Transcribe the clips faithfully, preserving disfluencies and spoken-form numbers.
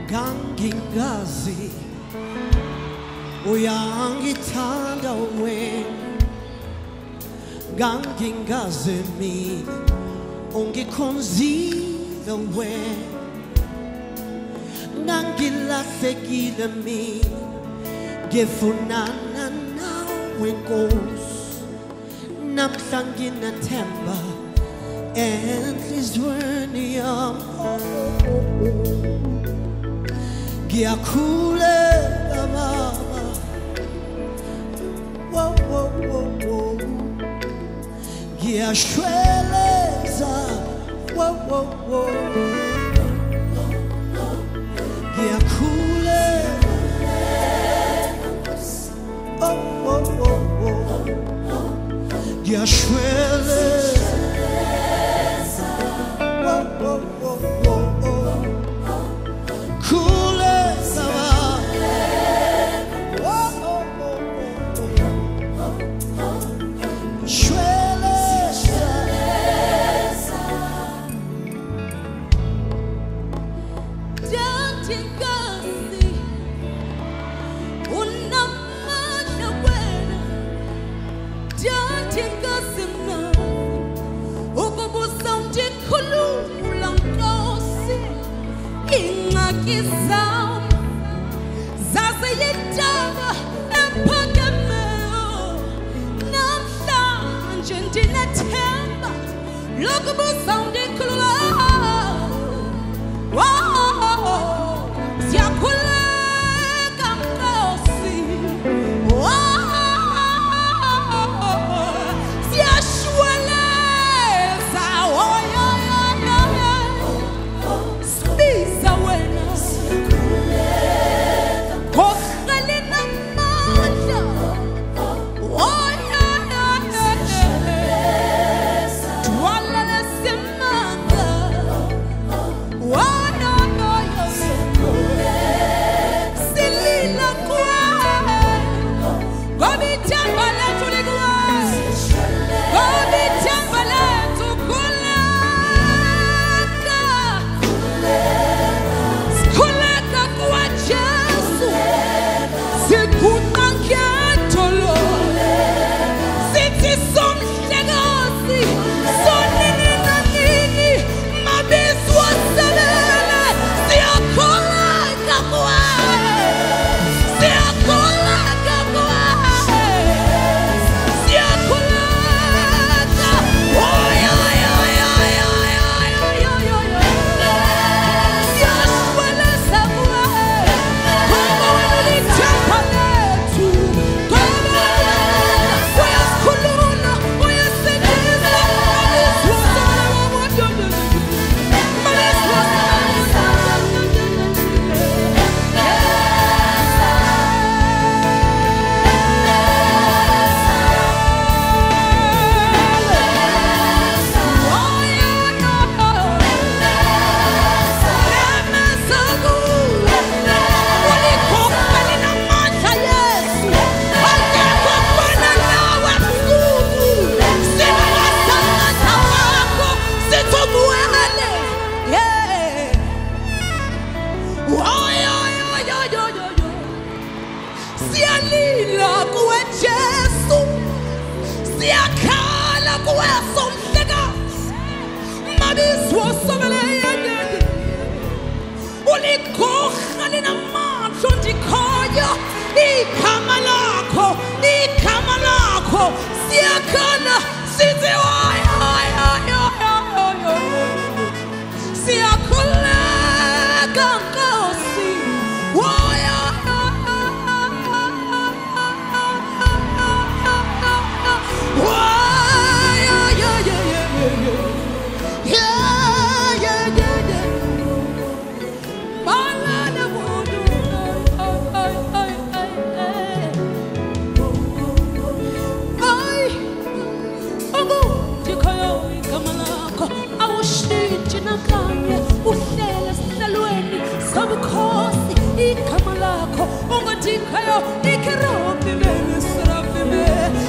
Gangingazi uyangithanda wena Gangingazi mi ungikhonzile wena Nangilahlekile mi ngifunana nawe Nkosi namhla nginathemba enhlizweni yami Giakhuleka baba wo wo wo wo Giashweleza wo wo wo Giakhuleka oh wo wo wo Giashweleza wo wo wo Look at sounding cool. Wow, Siakula Gambosi. Wow, Siashwele. Oh, yeah, yeah, yeah. Spisa wena. Kohelina manja. Oh, yeah, yeah, yeah. Twala semanga. Wow. Silila kwa. Gobi tambala tuligwa. Gobi tambala tukulaka. Kulaka kwa Jesu. Sikutangia tolo. Siti somshegosi. Sonini na nini. Mabiswa salele. Siakulaka kwa. Siakulaka kwa. Siakulaka. Oh, yeah, yeah, yeah, yeah, yeah, yeah, yeah, yeah. Siashwele sabwa. Kama wili chapaletu. Kama wili kuluna. Wili sikiza. Maliswa sana wamoja. Maliswa sana. Sialila kuwe Jesu. Siakala kuwe somlega. Mabiswa somele yenge. Ulikoha lina macho ndikoya. Ikama lako. Ikama lako. Siakala. Siti waya. Siakala gangosi. Waya. Kayo ikirapi me srapi me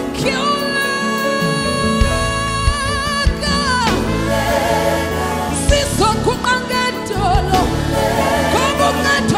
kioleka siso kukangetolo kukangetolo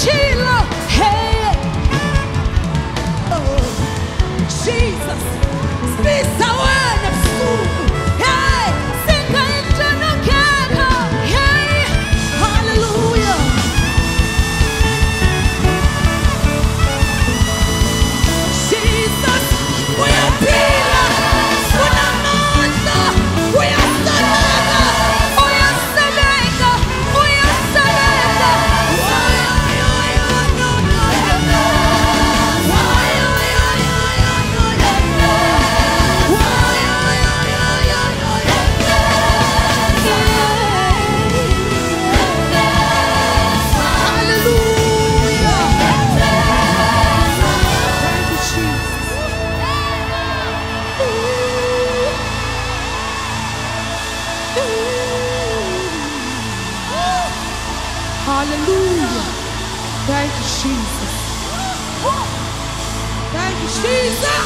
chilo. Hey. Oh, Jesus. Spisa wena busuku. Hey. Singa injana keka. Hey. Hallelujah. Jesus. Uyaphila. Unamandla. Uyasebenza. Uyasebenza. Uyasebenza. Hallelujah. Thank you, Jesus. Thank you, Jesus.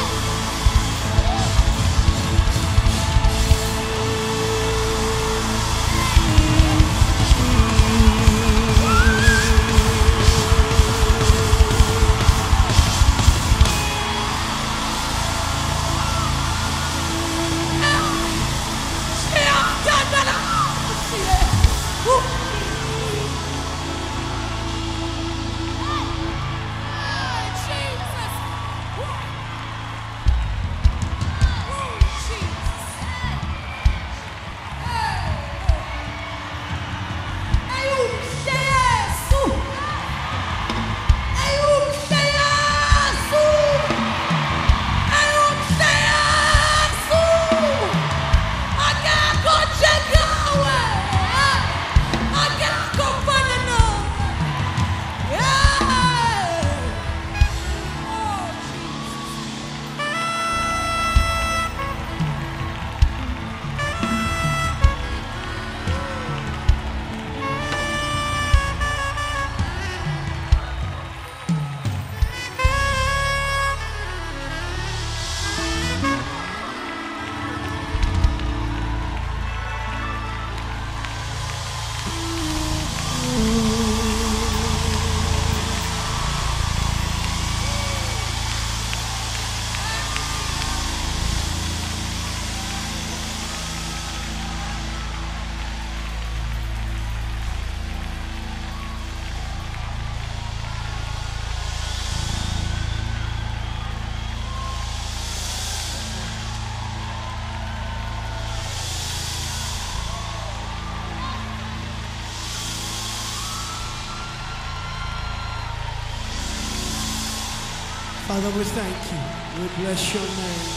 Father, we thank you. We bless your name.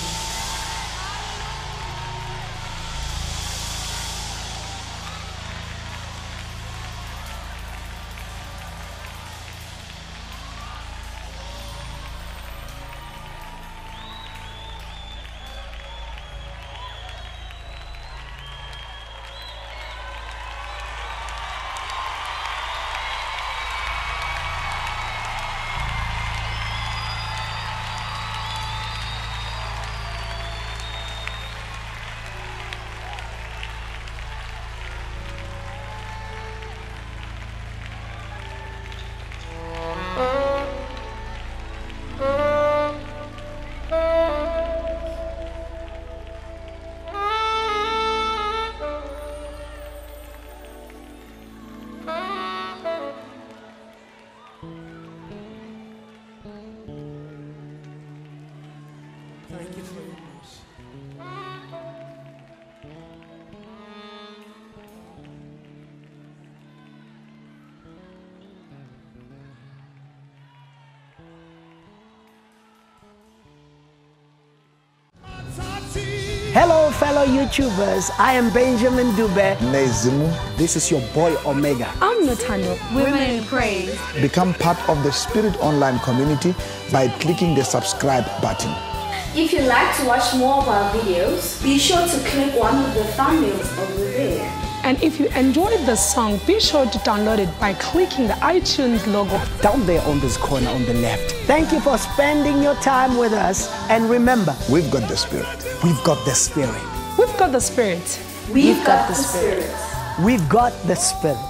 Thank you for your mercy. Hello, fellow YouTubers. I am Benjamin Dube. Nezimu. This is your boy Omega. I'm Natano. Women in Praise. Become part of the Spirit Online community by clicking the subscribe button. If you'd like to watch more of our videos, be sure to click one of the thumbnails over there. And if you enjoyed the song, be sure to download it by clicking the iTunes logo Down there on this corner on the left. Thank you for spending your time with us. And remember, We've got the Spirit. We've got the Spirit. We've got the Spirit. We've got the Spirit. we've got the Spirit.